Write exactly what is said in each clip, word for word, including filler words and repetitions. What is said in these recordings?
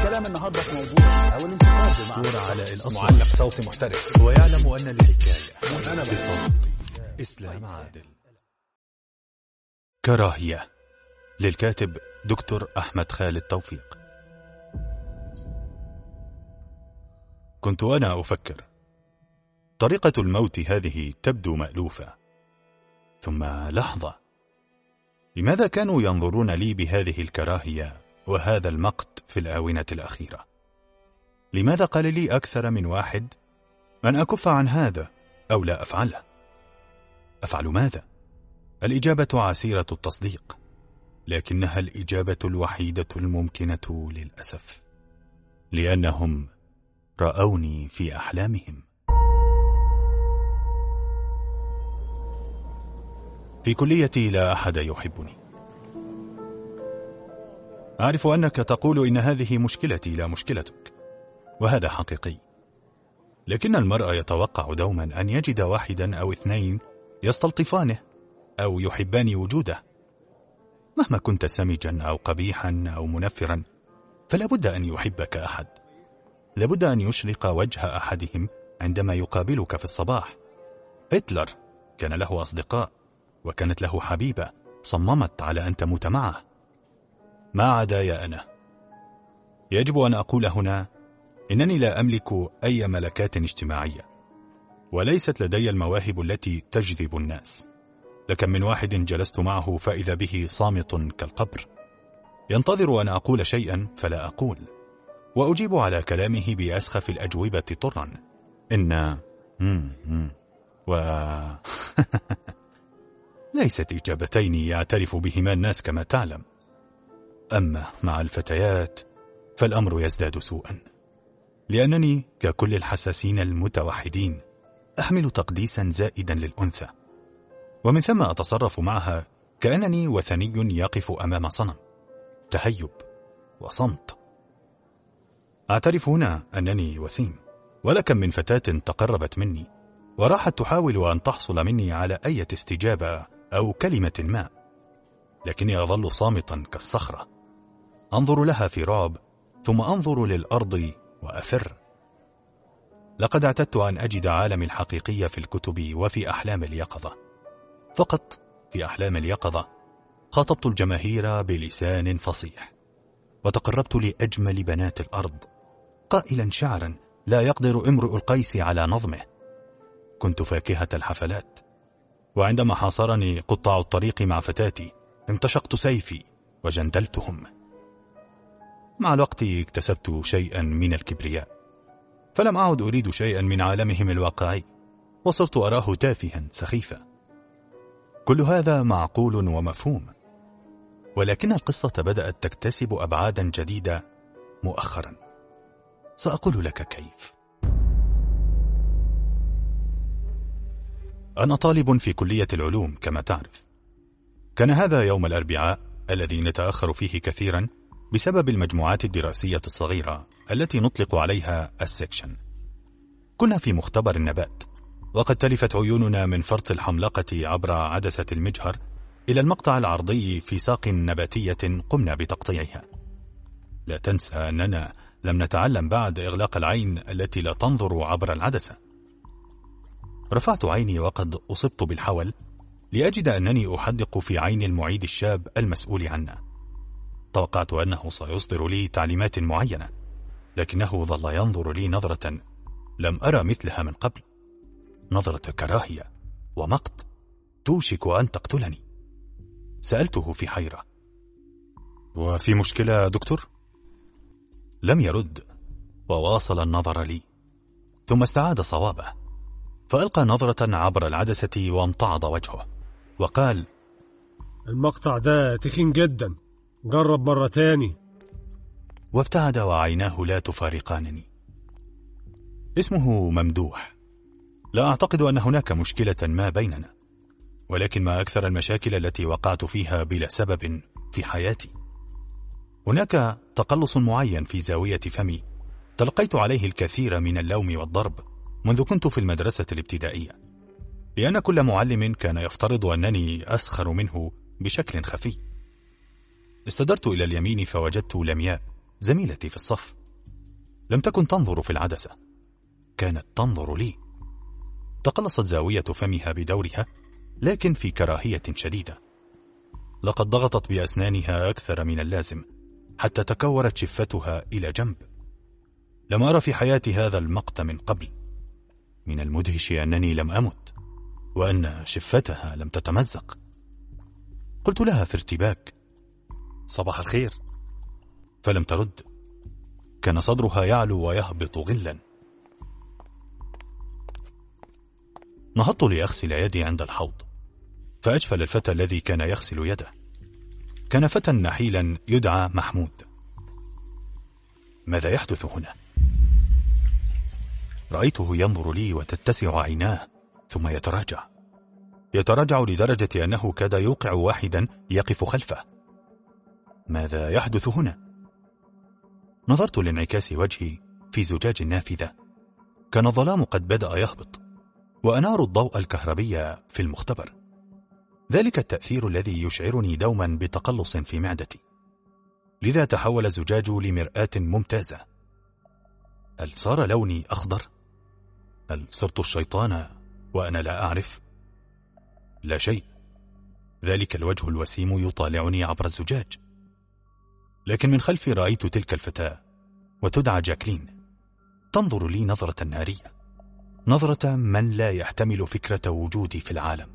الكلام النهارده في موضوع او الانتقاد دور على الأصل. معلق صوتي محترف ويعلم أن الحكاية أنا بصوت إسلام عادل. كراهية للكاتب دكتور أحمد خالد توفيق. كنت أنا أفكر، طريقة الموت هذه تبدو مألوفة، ثم لحظة، لماذا كانوا ينظرون لي بهذه الكراهية وهذا المقت في الآونة الأخيرة؟ لماذا قال لي أكثر من واحد أن أكف عن هذا أو لا أفعله؟ أفعل ماذا؟ الإجابة عسيرة التصديق، لكنها الإجابة الوحيدة الممكنة للأسف، لأنهم رأوني في أحلامهم. في كليتي لا أحد يحبني. أعرف أنك تقول إن هذه مشكلتي لا مشكلتك، وهذا حقيقي، لكن المرء يتوقع دوما أن يجد واحدا أو اثنين يستلطفانه أو يحبان وجوده. مهما كنت سمجا أو قبيحا أو منفرا، فلا بد أن يحبك أحد، لابد أن يشرق وجه أحدهم عندما يقابلك في الصباح. هتلر كان له أصدقاء، وكانت له حبيبة صممت على أن تموت معه، ما عداي أنا. يجب أن أقول هنا إنني لا أملك أي ملكات اجتماعية، وليست لدي المواهب التي تجذب الناس. لكم من واحد جلست معه فإذا به صامت كالقبر، ينتظر أن أقول شيئا فلا أقول، وأجيب على كلامه بأسخف الأجوبة طرا، إن مم مم و ليست إجابتين يعترف بهما الناس كما تعلم. أما مع الفتيات فالأمر يزداد سوءا، لأنني ككل الحساسين المتوحدين أحمل تقديسا زائدا للأنثى، ومن ثم أتصرف معها كأنني وثني يقف أمام صنم، تهيب وصمت. أعترف هنا أنني وسيم، ولكم من فتاة تقربت مني وراحت تحاول أن تحصل مني على أي استجابة أو كلمة ما، لكني أظل صامتا كالصخرة، أنظر لها في رعب، ثم أنظر للأرض وأفر. لقد اعتدت أن أجد عالمي الحقيقي في الكتب وفي أحلام اليقظة. فقط في أحلام اليقظة خاطبت الجماهير بلسان فصيح، وتقربت لأجمل بنات الأرض قائلا شعرا لا يقدر امرؤ القيس على نظمه. كنت فاكهة الحفلات، وعندما حاصرني قطاع الطريق مع فتاتي امتشقت سيفي وجندلتهم. مع الوقت اكتسبت شيئا من الكبرياء، فلم أعد أريد شيئا من عالمهم الواقعي، وصرت أراه تافها سخيفا. كل هذا معقول ومفهوم، ولكن القصة بدأت تكتسب أبعادا جديدة مؤخرا. سأقول لك كيف. أنا طالب في كلية العلوم كما تعرف. كان هذا يوم الأربعاء الذي نتأخر فيه كثيرا بسبب المجموعات الدراسية الصغيرة التي نطلق عليها السكشن. كنا في مختبر النبات، وقد تلفت عيوننا من فرط الحملقة عبر عدسة المجهر إلى المقطع العرضي في ساق نباتية قمنا بتقطيعها. لا تنسى أننا لم نتعلم بعد إغلاق العين التي لا تنظر عبر العدسة. رفعت عيني وقد أصبت بالحول لأجد أنني أحدق في عين المعيد الشاب المسؤول عنا. توقعت أنه سيصدر لي تعليمات معينة، لكنه ظل ينظر لي نظرة لم أرى مثلها من قبل، نظرة كراهية ومقت توشك أن تقتلني. سألته في حيرة: وفي مشكلة دكتور؟ لم يرد، وواصل النظر لي، ثم استعاد صوابه، فألقى نظرة عبر العدسة وامتعض وجهه وقال: المقطع ده تخين جدا، جرب مرة تاني. وابتعد وعيناه لا تفارقانني. اسمه ممدوح. لا أعتقد أن هناك مشكلة ما بيننا، ولكن ما أكثر المشاكل التي وقعت فيها بلا سبب في حياتي. هناك تقلص معين في زاوية فمي تلقيت عليه الكثير من اللوم والضرب منذ كنت في المدرسة الابتدائية، لأن كل معلم كان يفترض أنني أسخر منه بشكل خفي. استدرت إلى اليمين فوجدت لمياء زميلتي في الصف. لم تكن تنظر في العدسة، كانت تنظر لي. تقلصت زاوية فمها بدورها، لكن في كراهية شديدة. لقد ضغطت بأسنانها أكثر من اللازم حتى تكورت شفتها إلى جنب. لم أرى في حياتي هذا المقت من قبل. من المدهش أنني لم أمت، وأن شفتها لم تتمزق. قلت لها في ارتباك: صباح الخير. فلم ترد. كان صدرها يعلو ويهبط غلا. نهضت لأغسل يدي عند الحوض، فأجفل الفتى الذي كان يغسل يده. كان فتى نحيلا يدعى محمود. ماذا يحدث هنا؟ رأيته ينظر لي وتتسع عيناه، ثم يتراجع يتراجع لدرجة أنه كاد يوقع واحدا يقف خلفه. ماذا يحدث هنا؟ نظرت لانعكاس وجهي في زجاج النافذة. كان الظلام قد بدأ يهبط، وأنار الضوء الكهربي في المختبر. ذلك التأثير الذي يشعرني دوما بتقلص في معدتي. لذا تحول الزجاج لمرآة ممتازة. هل صار لوني أخضر؟ هل صرت الشيطان وأنا لا أعرف؟ لا شيء. ذلك الوجه الوسيم يطالعني عبر الزجاج. لكن من خلفي رأيت تلك الفتاة، وتدعى جاكلين، تنظر لي نظرة نارية، نظرة من لا يحتمل فكرة وجودي في العالم.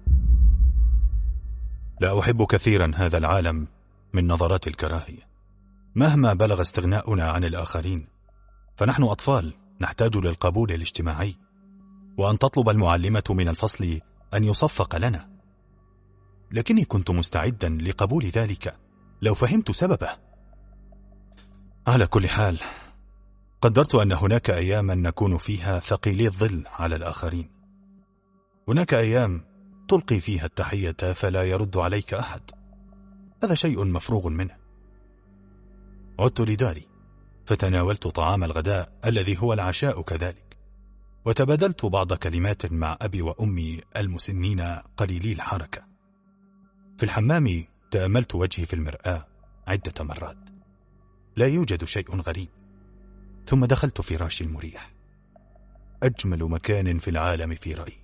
لا أحب كثيرا هذا العالم من نظرات الكراهية. مهما بلغ استغناؤنا عن الآخرين، فنحن أطفال نحتاج للقبول الاجتماعي، وأن تطلب المعلمة من الفصل أن يصفق لنا. لكني كنت مستعدا لقبول ذلك لو فهمت سببه. على كل حال، قدرت أن هناك أياما نكون فيها ثقيلي الظل على الآخرين. هناك أيام تلقي فيها التحية فلا يرد عليك أحد. هذا شيء مفروغ منه. عدت لداري، فتناولت طعام الغداء الذي هو العشاء كذلك، وتبادلت بعض كلمات مع أبي وأمي المسنين قليلي الحركة. في الحمام تأملت وجهي في المرآة عدة مرات. لا يوجد شيء غريب. ثم دخلت فراشي المريح، أجمل مكان في العالم في رأيي.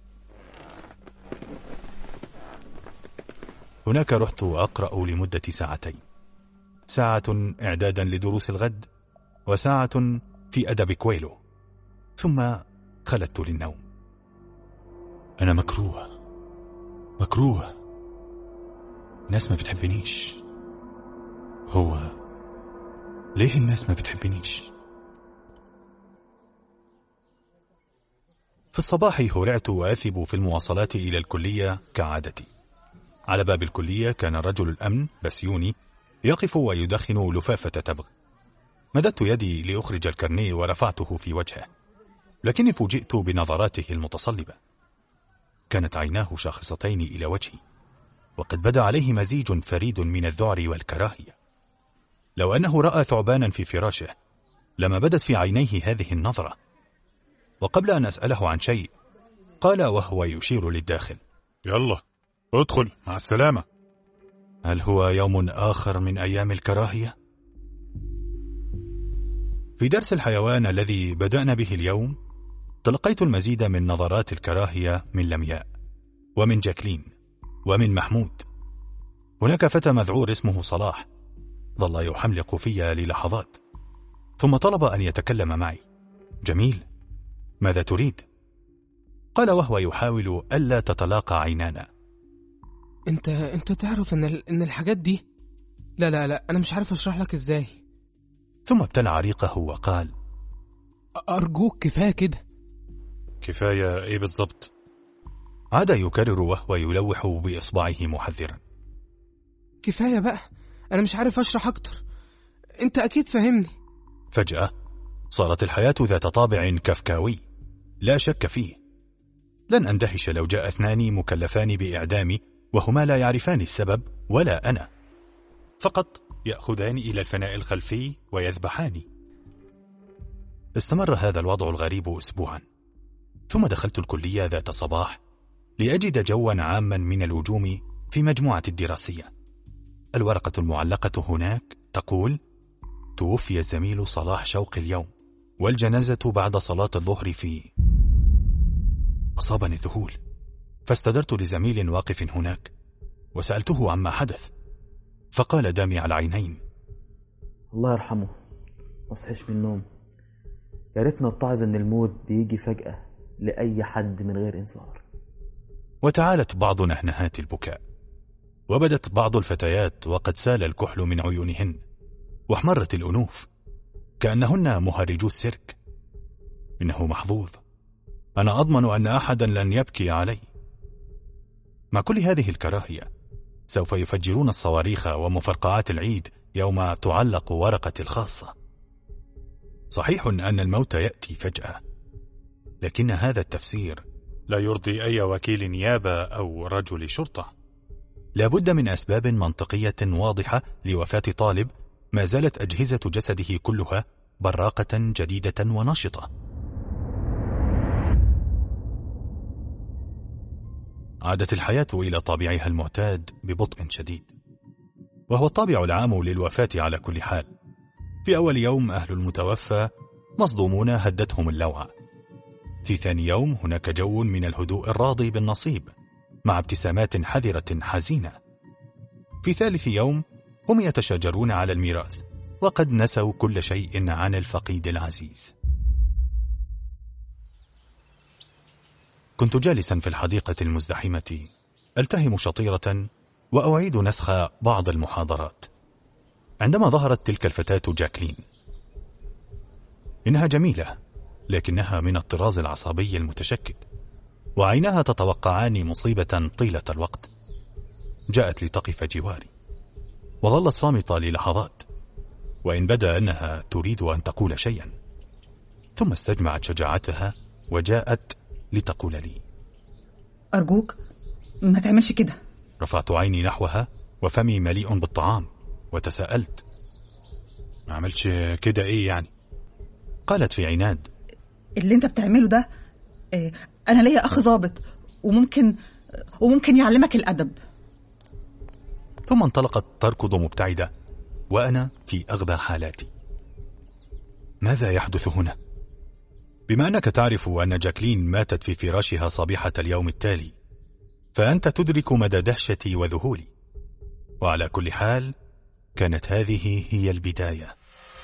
هناك رحت أقرأ لمدة ساعتين، ساعة إعدادا لدروس الغد، وساعة في أدب كويلو، ثم خلدت للنوم. أنا مكروه مكروه الناس ما بتحبنيش. هو ليه الناس ما بتحبنيش؟ في الصباح هرعت وأثب في المواصلات إلى الكلية كعادتي. على باب الكلية كان رجل الأمن بسيوني يقف ويدخن لفافة تبغ. مددت يدي لأخرج الكرني ورفعته في وجهه، لكني فوجئت بنظراته المتصلبة. كانت عيناه شاخصتين إلى وجهي، وقد بدا عليه مزيج فريد من الذعر والكراهية. لو أنه رأى ثعبانا في فراشه لما بدت في عينيه هذه النظرة. وقبل أن أسأله عن شيء قال وهو يشير للداخل: يلا ادخل، مع السلامة. هل هو يوم آخر من أيام الكراهية؟ في درس الحيوان الذي بدأنا به اليوم تلقيت المزيد من نظرات الكراهية من لمياء، ومن جاكلين، ومن محمود. هناك فتى مذعور اسمه صلاح ظل يحملق في للحظات، ثم طلب أن يتكلم معي. جميل، ماذا تريد؟ قال وهو يحاول ألا تتلاقى عينانا. انت انت تعرف ان ال... ان الحاجات دي، لا لا لا انا مش عارف اشرح لك ازاي. ثم ابتلع ريقه وقال: ارجوك كفايه كده. كفايه ايه بالضبط؟ عاد يكرر وهو يلوح باصبعه محذرا. كفايه بقى، انا مش عارف اشرح اكتر، انت اكيد فاهمني. فجأة صارت الحياة ذات طابع كافكاوي لا شك فيه. لن أندهش لو جاء اثنان مكلفان بإعدامي وهما لا يعرفان السبب ولا أنا، فقط يأخذان إلى الفناء الخلفي ويذبحاني. استمر هذا الوضع الغريب أسبوعا، ثم دخلت الكلية ذات صباح لأجد جوا عاما من الهجوم في مجموعة الدراسية. الورقة المعلقة هناك تقول: توفي الزميل صلاح شوقي اليوم، والجنازة بعد صلاة الظهر في. أصابني الذهول، فاستدرت لزميل واقف هناك وسألته عما حدث، فقال دامع العينين: الله يرحمه، ما صحيش من النوم. يا ريتنا اتعظ ان الموت بيجي فجأة لأي حد من غير إنذار. وتعالت بعض نهنهات البكاء، وبدت بعض الفتيات وقد سال الكحل من عيونهن، واحمرت الأنوف كأنهن مهرجو السيرك. إنه محظوظ، أنا أضمن أن أحدا لن يبكي علي. مع كل هذه الكراهية سوف يفجرون الصواريخ ومفرقعات العيد يوم تعلق ورقة الخاصة. صحيح أن الموت يأتي فجأة، لكن هذا التفسير لا يرضي أي وكيل نيابة أو رجل شرطة. لابد من أسباب منطقية واضحة لوفاة طالب ما زالت أجهزة جسده كلها براقة جديدة ونشطة. عادت الحياة إلى طابعها المعتاد ببطء شديد، وهو الطابع العام للوفاة على كل حال. في أول يوم أهل المتوفى مصدومون هدتهم اللوعة. في ثاني يوم هناك جو من الهدوء الراضي بالنصيب مع ابتسامات حذرة حزينة. في ثالث يوم هم يتشاجرون على الميراث وقد نسوا كل شيء عن الفقيد العزيز. كنت جالسا في الحديقة المزدحمة ألتهم شطيرة وأعيد نسخ بعض المحاضرات، عندما ظهرت تلك الفتاة جاكلين. إنها جميلة، لكنها من الطراز العصبي المتشكك، وعيناها تتوقعان مصيبة طيلة الوقت. جاءت لتقف جواري وظلت صامتة للحظات، وإن بدا أنها تريد أن تقول شيئا، ثم استجمعت شجاعتها وجاءت لتقول لي: أرجوك ما تعملش كده. رفعت عيني نحوها وفمي مليء بالطعام وتساءلت: ما عملش كده إيه يعني؟ قالت في عناد: اللي انت بتعمله ده اه أنا ليا أخ ضابط وممكن وممكن يعلمك الأدب. ثم انطلقت تركض مبتعدة وأنا في أغبى حالاتي. ماذا يحدث هنا؟ بما أنك تعرف أن جاكلين ماتت في فراشها صبيحة اليوم التالي، فأنت تدرك مدى دهشتي وذهولي. وعلى كل حال كانت هذه هي البداية.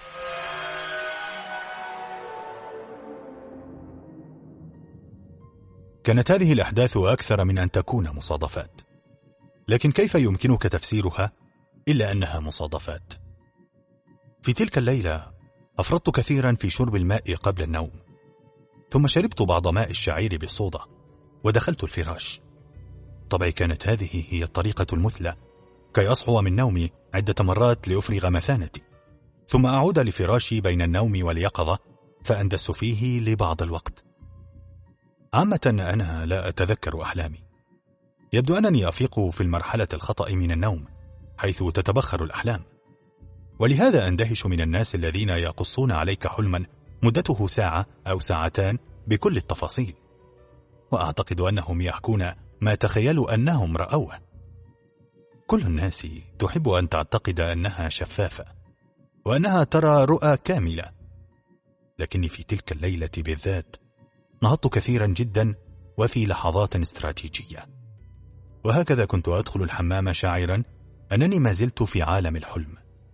كانت هذه الأحداث أكثر من أن تكون مصادفات، لكن كيف يمكنك تفسيرها إلا أنها مصادفات؟ في تلك الليلة أفرطت كثيرا في شرب الماء قبل النوم، ثم شربت بعض ماء الشعير بالصودا ودخلت الفراش. طبعا كانت هذه هي الطريقة المثلى كي أصحو من نومي عدة مرات لأفرغ مثانتي، ثم أعود لفراشي بين النوم واليقظة فأندس فيه لبعض الوقت. عامة أنا لا أتذكر أحلامي، يبدو أنني أفيق في المرحلة الخطأ من النوم حيث تتبخر الأحلام، ولهذا أندهش من الناس الذين يقصون عليك حلما مدته ساعة أو ساعتان بكل التفاصيل، وأعتقد أنهم يحكون ما تخيلوا أنهم رأوه. كل الناس تحب أن تعتقد أنها شفافة وأنها ترى رؤى كاملة، لكني في تلك الليلة بالذات نهضت كثيرا جدا وفي لحظات استراتيجية، وهكذا كنت أدخل الحمام شاعرا أنني ما زلت في عالم الحلم.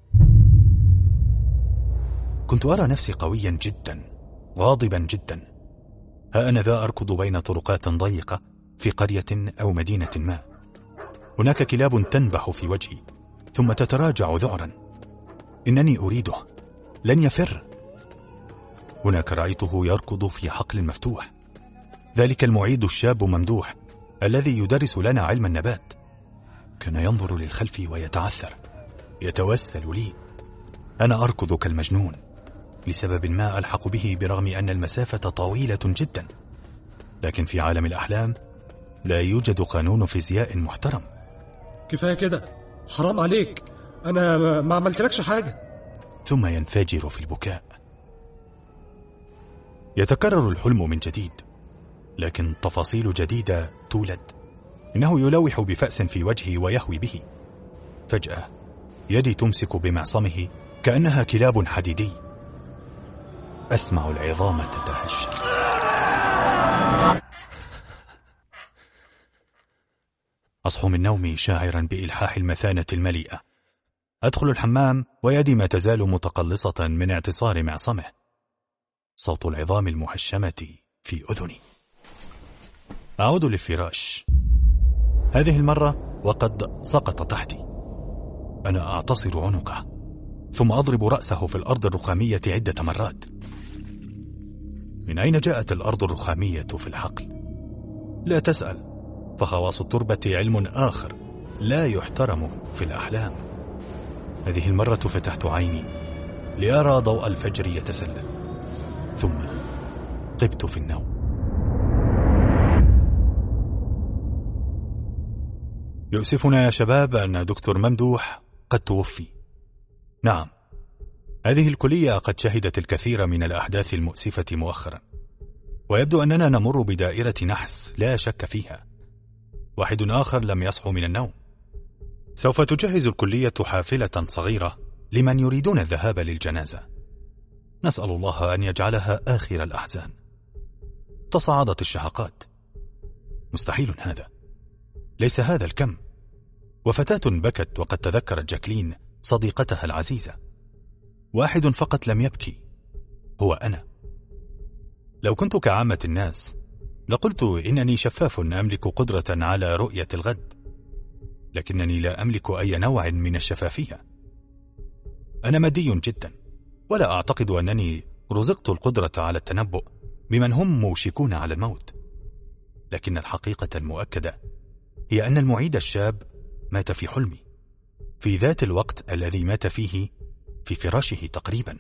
كنت أرى نفسي قويا جدا غاضبا جدا، ها أنا ذا أركض بين طرقات ضيقة في قرية أو مدينة ما، هناك كلاب تنبح في وجهي ثم تتراجع ذعرا، إنني أريده، لن يفر. هناك رأيته يركض في حقل مفتوح، ذلك المعيد الشاب ممدوح الذي يدرس لنا علم النبات، كان ينظر للخلف ويتعثر يتوسل لي. أنا أركض كالمجنون لسبب ما ألحق به برغم أن المسافة طويلة جدا، لكن في عالم الأحلام لا يوجد قانون فيزياء محترم. كفاية كده، حرام عليك، أنا ما عملتلكش حاجة. ثم ينفجر في البكاء. يتكرر الحلم من جديد، لكن تفاصيل جديدة تولد. إنه يلوح بفأس في وجهي ويهوي به. فجأة يدي تمسك بمعصمه كأنها كلاب حديدي. أسمع العظام تتهشم. أصحو من نومي شاعرا بإلحاح المثانة المليئة. أدخل الحمام ويدي ما تزال متقلصة من اعتصار معصمه. صوت العظام المهشمة في أذني. أعود للفراش، هذه المرة وقد سقط تحتي. أنا أعتصر عنقه ثم أضرب رأسه في الأرض الرخامية عدة مرات. من أين جاءت الأرض الرخامية في الحقل؟ لا تسأل، فخواص التربة علم آخر لا يحترم في الأحلام. هذه المرة فتحت عيني لأرى ضوء الفجر يتسلل، ثم قبت في النوم. يؤسفنا يا شباب أن دكتور ممدوح قد توفي. نعم، هذه الكلية قد شهدت الكثير من الأحداث المؤسفة مؤخرا، ويبدو أننا نمر بدائرة نحس لا شك فيها. واحد آخر لم يصحو من النوم. سوف تجهز الكلية حافلة صغيرة لمن يريدون الذهاب للجنازة. نسأل الله أن يجعلها آخر الأحزان. تصاعدت الشهقات. مستحيل هذا، ليس هذا الكم. وفتاة بكت وقد تذكرت جاكلين صديقتها العزيزة. واحد فقط لم يبكي، هو أنا. لو كنت كعامة الناس لقلت إنني شفاف أملك قدرة على رؤية الغد، لكنني لا أملك أي نوع من الشفافية. أنا مادي جدا، ولا أعتقد أنني رزقت القدرة على التنبؤ بمن هم موشكون على الموت. لكن الحقيقة المؤكدة هي أن المعيد الشاب مات في حلمي، في ذات الوقت الذي مات فيه في فراشه تقريبا.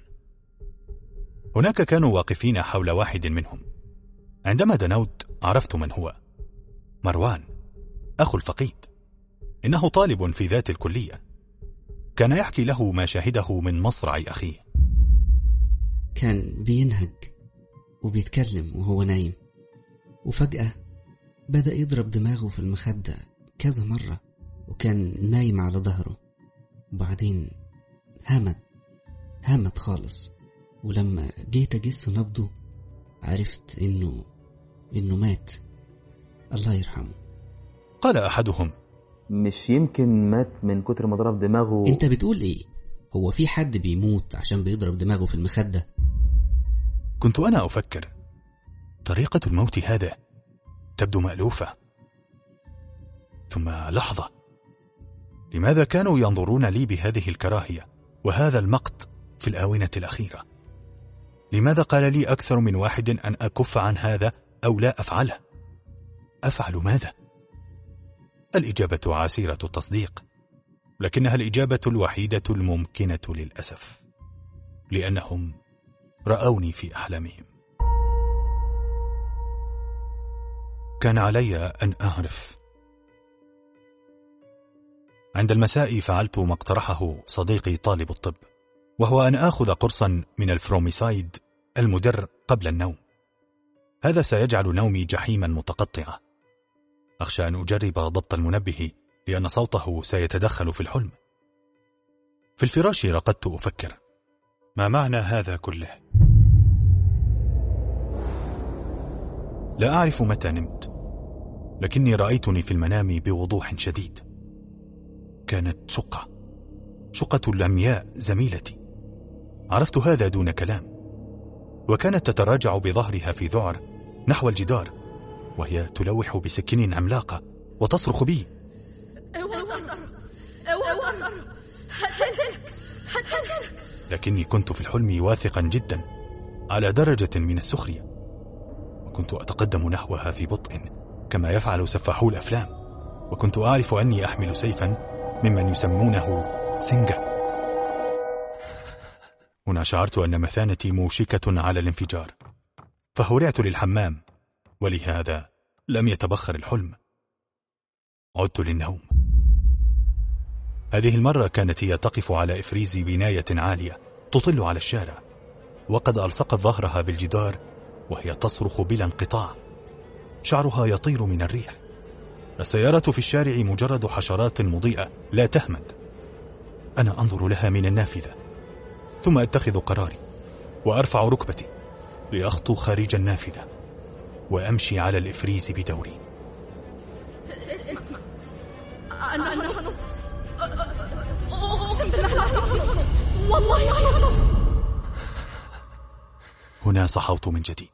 هناك كانوا واقفين حول واحد منهم. عندما دنوت عرفت من هو. مروان، أخو الفقيد. إنه طالب في ذات الكلية. كان يحكي له ما شاهده من مصرع أخيه. كان بينهج وبيتكلم وهو نايم، وفجأة بدأ يضرب دماغه في المخدة كذا مرة، وكان نايم على ظهره. وبعدين همت همت خالص، ولما جيت أجس نبضه عرفت إنه إنه مات. الله يرحمه. قال أحدهم: مش يمكن مات من كتر ما ضرب دماغه؟ انت بتقول ايه؟ هو في حد بيموت عشان بيضرب دماغه في المخدة؟ كنت أنا أفكر، طريقة الموت هذا تبدو مألوفة. ثم لحظة، لماذا كانوا ينظرون لي بهذه الكراهية وهذا المقت في الآونة الأخيرة؟ لماذا قال لي أكثر من واحد أن أكف عن هذا أو لا أفعله؟ أفعل ماذا؟ الإجابة عسيرة التصديق، لكنها الإجابة الوحيدة الممكنة للأسف، لأنهم رأوني في أحلامهم. كان علي أن أعرف. عند المساء فعلت ما اقترحه صديقي طالب الطب، وهو أن آخذ قرصا من الفروميسايد المدر قبل النوم. هذا سيجعل نومي جحيما متقطعة. أخشى أن أجرب ضبط المنبه لأن صوته سيتدخل في الحلم. في الفراش رقدت أفكر، ما معنى هذا كله؟ لا أعرف متى نمت، لكني رأيتني في المنام بوضوح شديد. كانت شقة شقة لمياء زميلتي. عرفت هذا دون كلام، وكانت تتراجع بظهرها في ذعر نحو الجدار، وهي تلوح بسكين عملاقة وتصرخ بي: لكني كنت في الحلم واثقا جدا على درجة من السخرية، وكنت أتقدم نحوها في بطء كما يفعل سفاحو الأفلام، وكنت أعرف أني أحمل سيفا ممن يسمونه سنجة. هنا شعرت أن مثانتي موشكة على الانفجار، فهرعت للحمام، ولهذا لم يتبخر الحلم. عدت للنوم. هذه المرة كانت هي تقف على إفريز بناية عالية تطل على الشارع، وقد ألصقت ظهرها بالجدار وهي تصرخ بلا انقطاع. شعرها يطير من الريح. السيارة في الشارع مجرد حشرات مضيئة لا تهمد. أنا أنظر لها من النافذة، ثم أتخذ قراري وأرفع ركبتي لأخطو خارج النافذة وأمشي على الإفريز بدوري. اسمع، أنا أنا أقسم بالله لا أعرف، والله لا أعرف. هنا صحوت من جديد.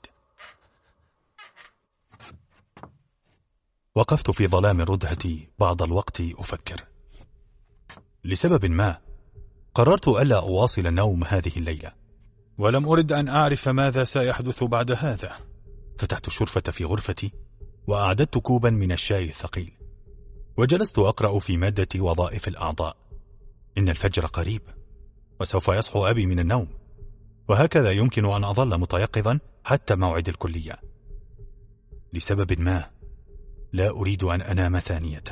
وقفت في ظلام الردهة بعض الوقت أفكر. لسبب ما قررت ألا أواصل النوم هذه الليلة، ولم أرد أن أعرف ماذا سيحدث بعد هذا. فتحت الشرفة في غرفتي وأعددت كوبا من الشاي الثقيل، وجلست أقرأ في مادة وظائف الأعضاء. إن الفجر قريب وسوف يصحو أبي من النوم، وهكذا يمكن أن أظل متيقظا حتى موعد الكلية. لسبب ما لا أريد أن أنام ثانية.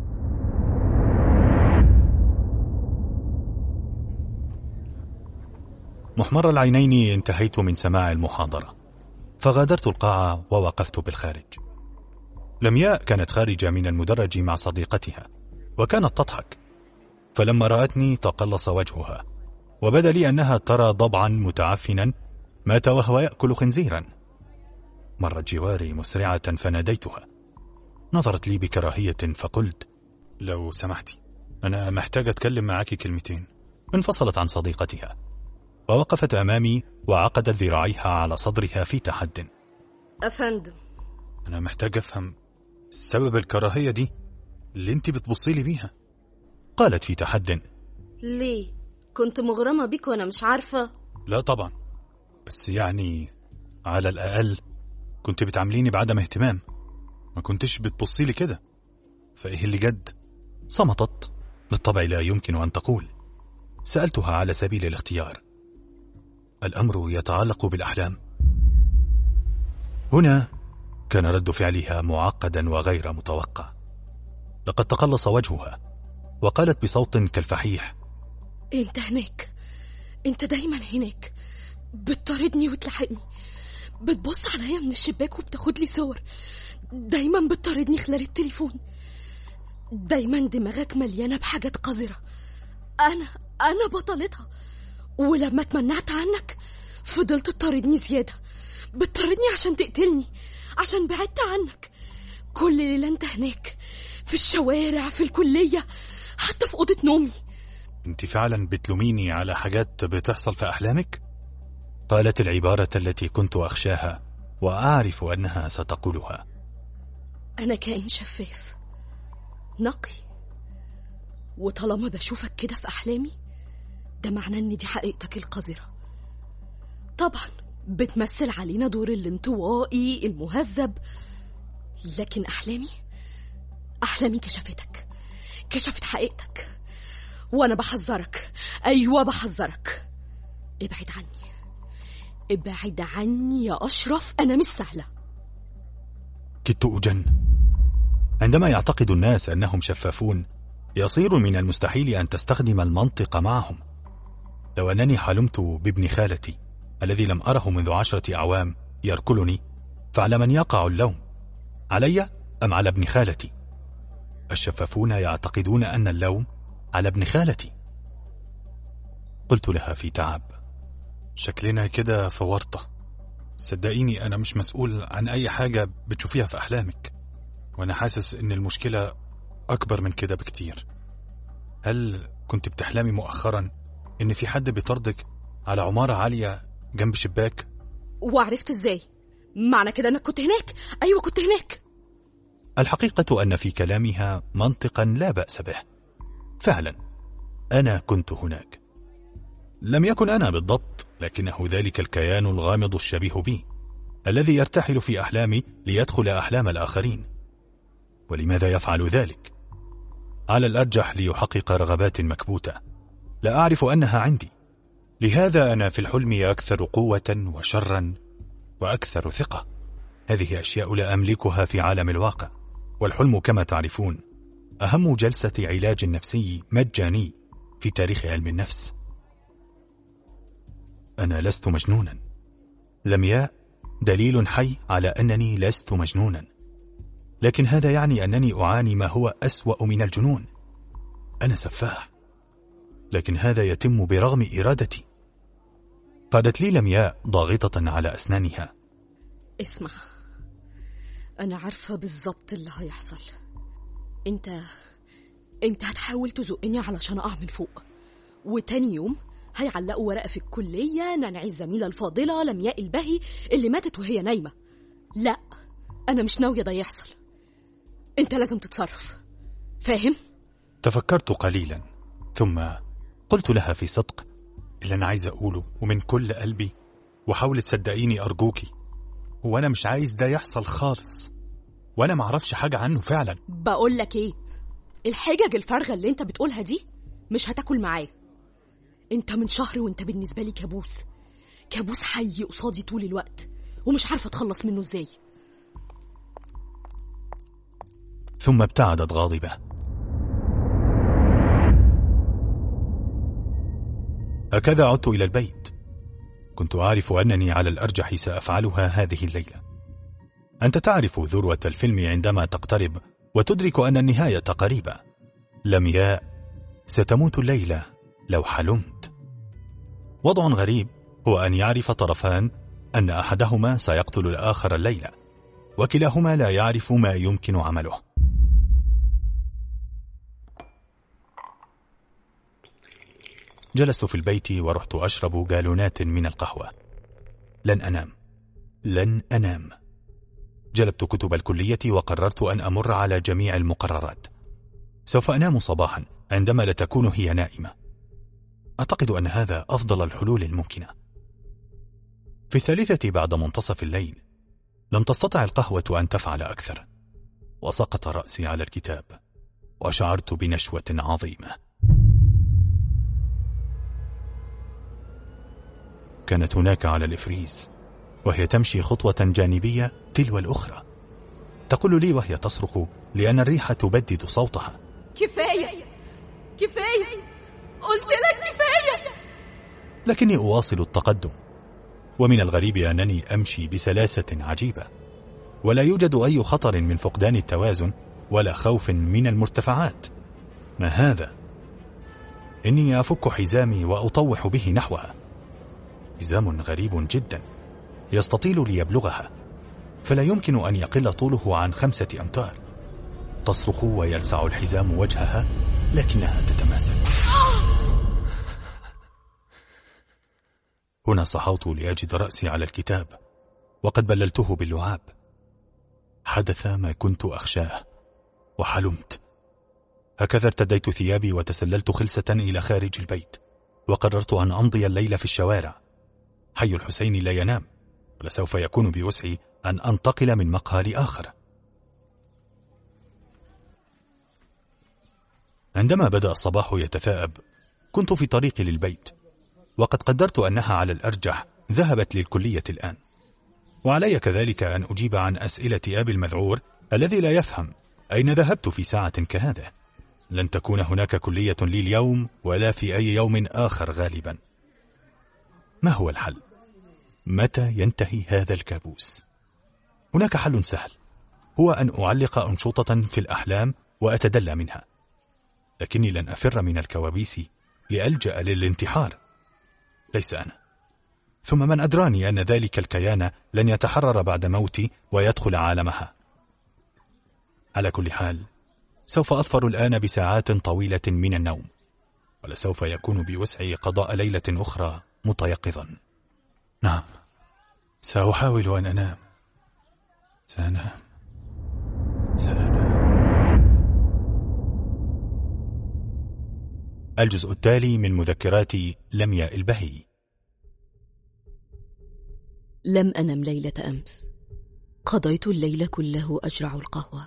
محمر العينين انتهيت من سماع المحاضرة، فغادرت القاعة ووقفت بالخارج. لمياء كانت خارجة من المدرج مع صديقتها وكانت تضحك، فلما رأتني تقلص وجهها وبدا لي أنها ترى ضبعا متعفنا مات وهو يأكل خنزيرا. مرت جواري مسرعة فناديتها. نظرت لي بكراهية فقلت: لو سمحتي أنا محتاج أتكلم معك كلمتين. انفصلت عن صديقتها ووقفت أمامي وعقدت ذراعيها على صدرها في تحد. أفندم، أنا محتاج أفهم سبب الكراهية دي اللي انت بتبصي لي بيها، قالت في تحد. ليه؟ كنت مغرمة بيك وأنا مش عارفة؟ لا طبعا، بس يعني على الأقل كنت بتعامليني بعدم اهتمام، ما كنتش بتبصي لي كده، فإيه اللي جد؟ صمتت. بالطبع لا يمكن أن تقول. سألتها على سبيل الاختيار: الأمر يتعلق بالأحلام؟ هنا كان رد فعلها معقدا وغير متوقع. لقد تقلص وجهها وقالت بصوت كالفحيح: انت هناك، انت دايما هناك، بتطاردني وتلحقني، بتبص عليا من الشباك وبتاخد لي صور، دايما بتطاردني خلال التليفون، دايما دماغك مليانة بحاجات قذرة. انا انا بطلتها، ولما اتمنعت عنك فضلت تطاردني زيادة، بتطاردني عشان تقتلني، عشان بعدت عنك. كل ليلة انت هناك، في الشوارع، في الكلية، حتى في أوضة نومي. انت فعلا بتلوميني على حاجات بتحصل في أحلامك؟ قالت العبارة التي كنت أخشاها وأعرف أنها ستقولها. أنا كائن شفاف نقي، وطالما بشوفك كده في أحلامي ده معناه ان دي حقيقتك القذرة. طبعا بتمثل علينا دور الانطوائي المهذب، لكن أحلامي أحلامي كشفتك، كشفت حقيقتك، وأنا بحذرك، أيوة بحذرك، ابعد عني، ابعد عني يا أشرف، أنا مش سهلة. كدت أجن. عندما يعتقد الناس أنهم شفافون يصير من المستحيل أن تستخدم المنطق معهم. لو أنني حلمت بابن خالتي الذي لم أره منذ عشرة أعوام يركلني، فعلى من يقع اللوم؟ علي أم على ابن خالتي؟ الشفافون يعتقدون أن اللوم على ابن خالتي. قلت لها في تعب: شكلنا كده في ورطة، صدقيني أنا مش مسؤول عن أي حاجة بتشوفيها في أحلامك، وأنا حاسس إن المشكلة أكبر من كده بكتير. هل كنت بتحلمي مؤخرا إن في حد بيطردك على عمارة عالية جنب شباك؟ وعرفت إزاي؟ معنى كده أنك كنت هناك؟ أيوة كنت هناك. الحقيقة أن في كلامها منطقا لا بأس به. فعلا أنا كنت هناك. لم يكن أنا بالضبط، لكنه ذلك الكيان الغامض الشبيه بي الذي يرتحل في أحلامي ليدخل أحلام الآخرين. ولماذا يفعل ذلك؟ على الأرجح ليحقق رغبات مكبوتة لا أعرف أنها عندي. لهذا أنا في الحلم أكثر قوة وشرا وأكثر ثقة. هذه أشياء لا أملكها في عالم الواقع، والحلم كما تعرفون أهم جلسة علاج نفسي مجاني في تاريخ علم النفس. أنا لست مجنونا. لمياء دليل حي على أنني لست مجنونا، لكن هذا يعني أنني أعاني ما هو أسوأ من الجنون. أنا سفاح، لكن هذا يتم برغم إرادتي. قالت لي لمياء ضاغطة على أسنانها: اسمع، أنا عارفة بالظبط اللي هيحصل. أنت أنت هتحاول تزقني علشان أقع من فوق، وتاني يوم هيعلقوا ورقة في الكلية ننعي الزميلة الفاضلة لمياء البهي اللي ماتت وهي نايمة. لا، أنا مش ناوية ده يحصل. أنت لازم تتصرف، فاهم؟ تفكرت قليلا ثم قلت لها في صدق اللي أنا عايز أقوله ومن كل قلبي، وحاولي تصدقيني أرجوكي، وأنا مش عايز ده يحصل خالص، وأنا معرفش حاجة عنه فعلا. بقول لك إيه، الحجج الفارغة اللي أنت بتقولها دي مش هتاكل معايا. أنت من شهر وأنت بالنسبة لي كابوس، كابوس حي قصادي طول الوقت، ومش عارفة أتخلص منه إزاي. ثم ابتعدت غاضبة. هكذا عدت إلى البيت. كنت أعرف أنني على الأرجح سأفعلها هذه الليلة. أنت تعرف ذروة الفيلم عندما تقترب وتدرك أن النهاية قريبة. لمياء ستموت الليلة لو حلمت. وضع غريب هو أن يعرف طرفان أن أحدهما سيقتل الآخر الليلة، وكلاهما لا يعرف ما يمكن عمله. جلست في البيت ورحت أشرب جالونات من القهوة. لن أنام، لن أنام. جلبت كتب الكلية وقررت أن أمر على جميع المقررات. سوف أنام صباحا عندما لا تكون هي نائمة. أعتقد أن هذا أفضل الحلول الممكنة. في الثالثة بعد منتصف الليل لم تستطع القهوة أن تفعل أكثر، وسقط رأسي على الكتاب وشعرت بنشوة عظيمة. كانت هناك على الإفريز وهي تمشي خطوة جانبية تلو الأخرى، تقول لي وهي تصرخ لأن الريح تبدد صوتها: كفاية كفاية، قلت لك كفاية. لكني أواصل التقدم، ومن الغريب أنني أمشي بسلاسة عجيبة، ولا يوجد أي خطر من فقدان التوازن ولا خوف من المرتفعات. ما هذا؟ إني أفك حزامي وأطوح به نحوها. حزام غريب جدا يستطيل ليبلغها، فلا يمكن أن يقل طوله عن خمسة أمتار. تصرخ ويلسع الحزام وجهها، لكنها تتماسك. هنا صحوت لأجد رأسي على الكتاب وقد بللته باللعاب. حدث ما كنت أخشاه وحلمت. هكذا ارتديت ثيابي وتسللت خلسة إلى خارج البيت، وقررت أن أمضي الليل في الشوارع. حي الحسين لا ينام، ولسوف يكون بوسعي أن أنتقل من مقهى لآخر. عندما بدأ الصباح يتثاءب كنت في طريقي للبيت، وقد قدرت أنها على الأرجح ذهبت للكلية الآن، وعلي كذلك أن أجيب عن أسئلة أبي المذعور الذي لا يفهم أين ذهبت في ساعة كهذه. لن تكون هناك كلية لي اليوم ولا في أي يوم آخر غالبا. ما هو الحل؟ متى ينتهي هذا الكابوس؟ هناك حل سهل، هو أن أعلق أنشطة في الأحلام وأتدلى منها، لكني لن أفر من الكوابيس لألجأ للانتحار. ليس أنا. ثم من أدراني أن ذلك الكيان لن يتحرر بعد موتي ويدخل عالمها. على كل حال سوف أظفر الآن بساعات طويلة من النوم، ولسوف يكون بوسعي قضاء ليلة أخرى متيقظا. نعم، سأحاول أن أنام. سأنام سأنام. الجزء التالي من مذكرات لمياء البهي. لم أنم ليلة أمس. قضيت الليل كله أجرع القهوة،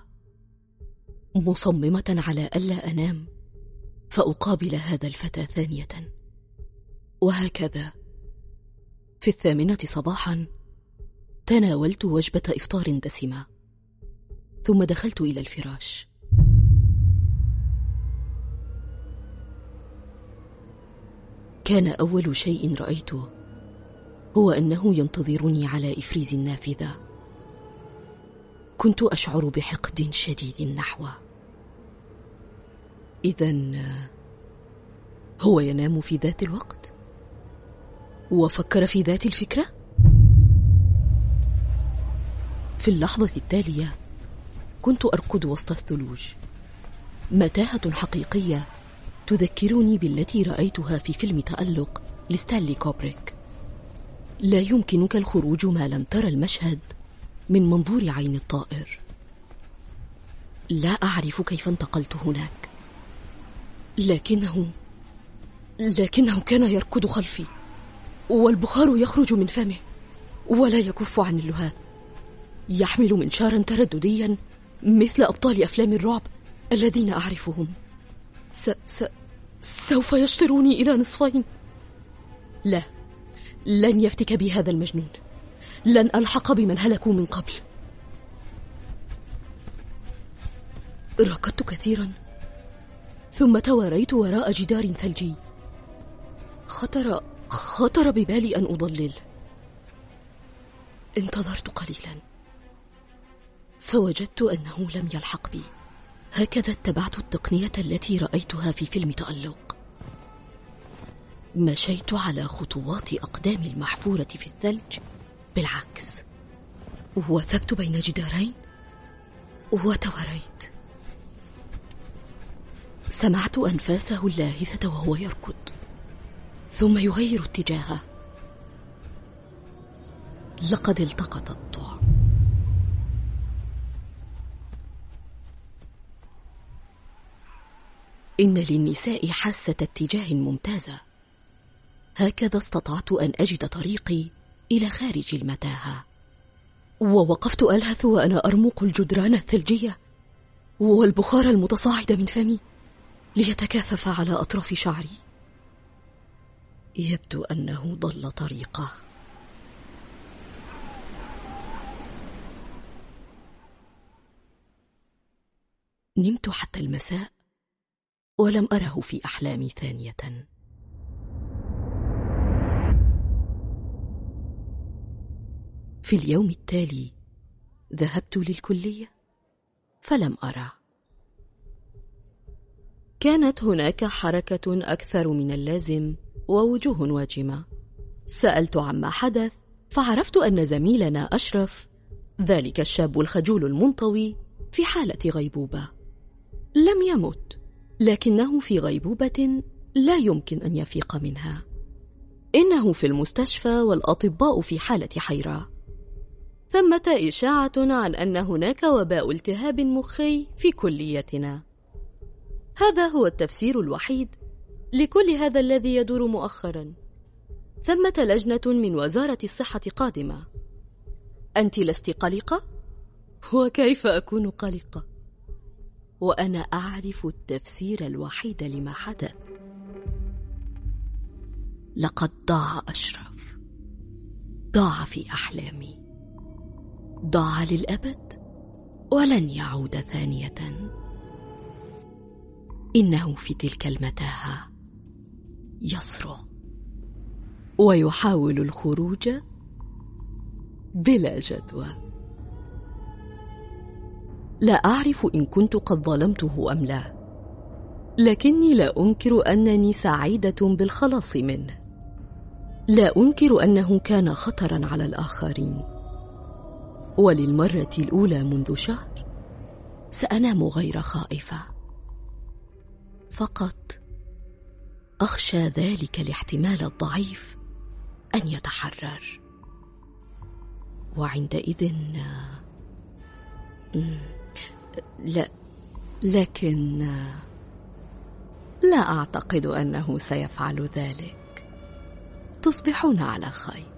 مصممة على ألا أنام فأقابل هذا الفتى ثانية. وهكذا في الثامنة صباحا تناولت وجبة إفطار دسمة، ثم دخلت إلى الفراش. كان أول شيء رأيته هو أنه ينتظرني على إفريز النافذة. كنت أشعر بحقد شديد نحوه. إذن هو ينام في ذات الوقت؟ وفكر في ذات الفكرة. في اللحظة التالية كنت أركض وسط الثلوج، متاهة حقيقية تذكرني بالتي رأيتها في فيلم تألق لستانلي كوبريك. لا يمكنك الخروج ما لم ترى المشهد من منظور عين الطائر. لا أعرف كيف انتقلت هناك، لكنه لكنه كان يركض خلفي، والبخار يخرج من فمه ولا يكف عن اللهاث. يحمل منشارا تردديا مثل أبطال أفلام الرعب الذين أعرفهم. س... س... سوف يشتروني إلى نصفين. لا، لن يفتك بي هذا المجنون. لن ألحق بمن هلكوا من قبل. ركضت كثيرا ثم تواريت وراء جدار ثلجي. خطر خطر ببالي أن أضلل. انتظرت قليلا فوجدت أنه لم يلحق بي. هكذا اتبعت التقنية التي رأيتها في فيلم تألق. مشيت على خطوات أقدامي المحفورة في الثلج بالعكس، وثبت بين جدارين وتواريت. سمعت أنفاسه اللاهثة وهو يركض ثم يغير اتجاهه. لقد التقط الطعم. إن للنساء حاسة اتجاه ممتازة. هكذا استطعت أن أجد طريقي إلى خارج المتاهة، ووقفت ألهث وأنا أرمق الجدران الثلجية والبخار المتصاعد من فمي ليتكاثف على أطراف شعري. يبدو أنه ضل طريقه. نمت حتى المساء ولم أره في أحلامي ثانية. في اليوم التالي ذهبت للكلية فلم أرى. كانت هناك حركة أكثر من اللازم ووجوه واجمة. سألت عما حدث فعرفت أن زميلنا أشرف، ذلك الشاب الخجول المنطوي، في حالة غيبوبة. لم يمت، لكنه في غيبوبة لا يمكن أن يفيق منها. إنه في المستشفى والأطباء في حالة حيرة. ثمة إشاعة عن أن هناك وباء التهاب مخي في كليتنا. هذا هو التفسير الوحيد لكل هذا الذي يدور مؤخرا. ثمة لجنة من وزارة الصحة قادمة. أنت لست قلقة؟ وكيف أكون قلقة وأنا أعرف التفسير الوحيد لما حدث؟ لقد ضاع أشرف، ضاع في أحلامي، ضاع للأبد ولن يعود ثانية. إنه في تلك المتاهة يصرخ ويحاول الخروج بلا جدوى. لا أعرف إن كنت قد ظلمته أم لا، لكني لا أنكر أنني سعيدة بالخلاص منه. لا أنكر أنه كان خطرا على الآخرين. وللمرة الأولى منذ شهر سأنام غير خائفة. فقط أخشى ذلك الاحتمال الضعيف أن يتحرر، وعندئذ لا لكن لا أعتقد أنه سيفعل ذلك. تصبحون على خير.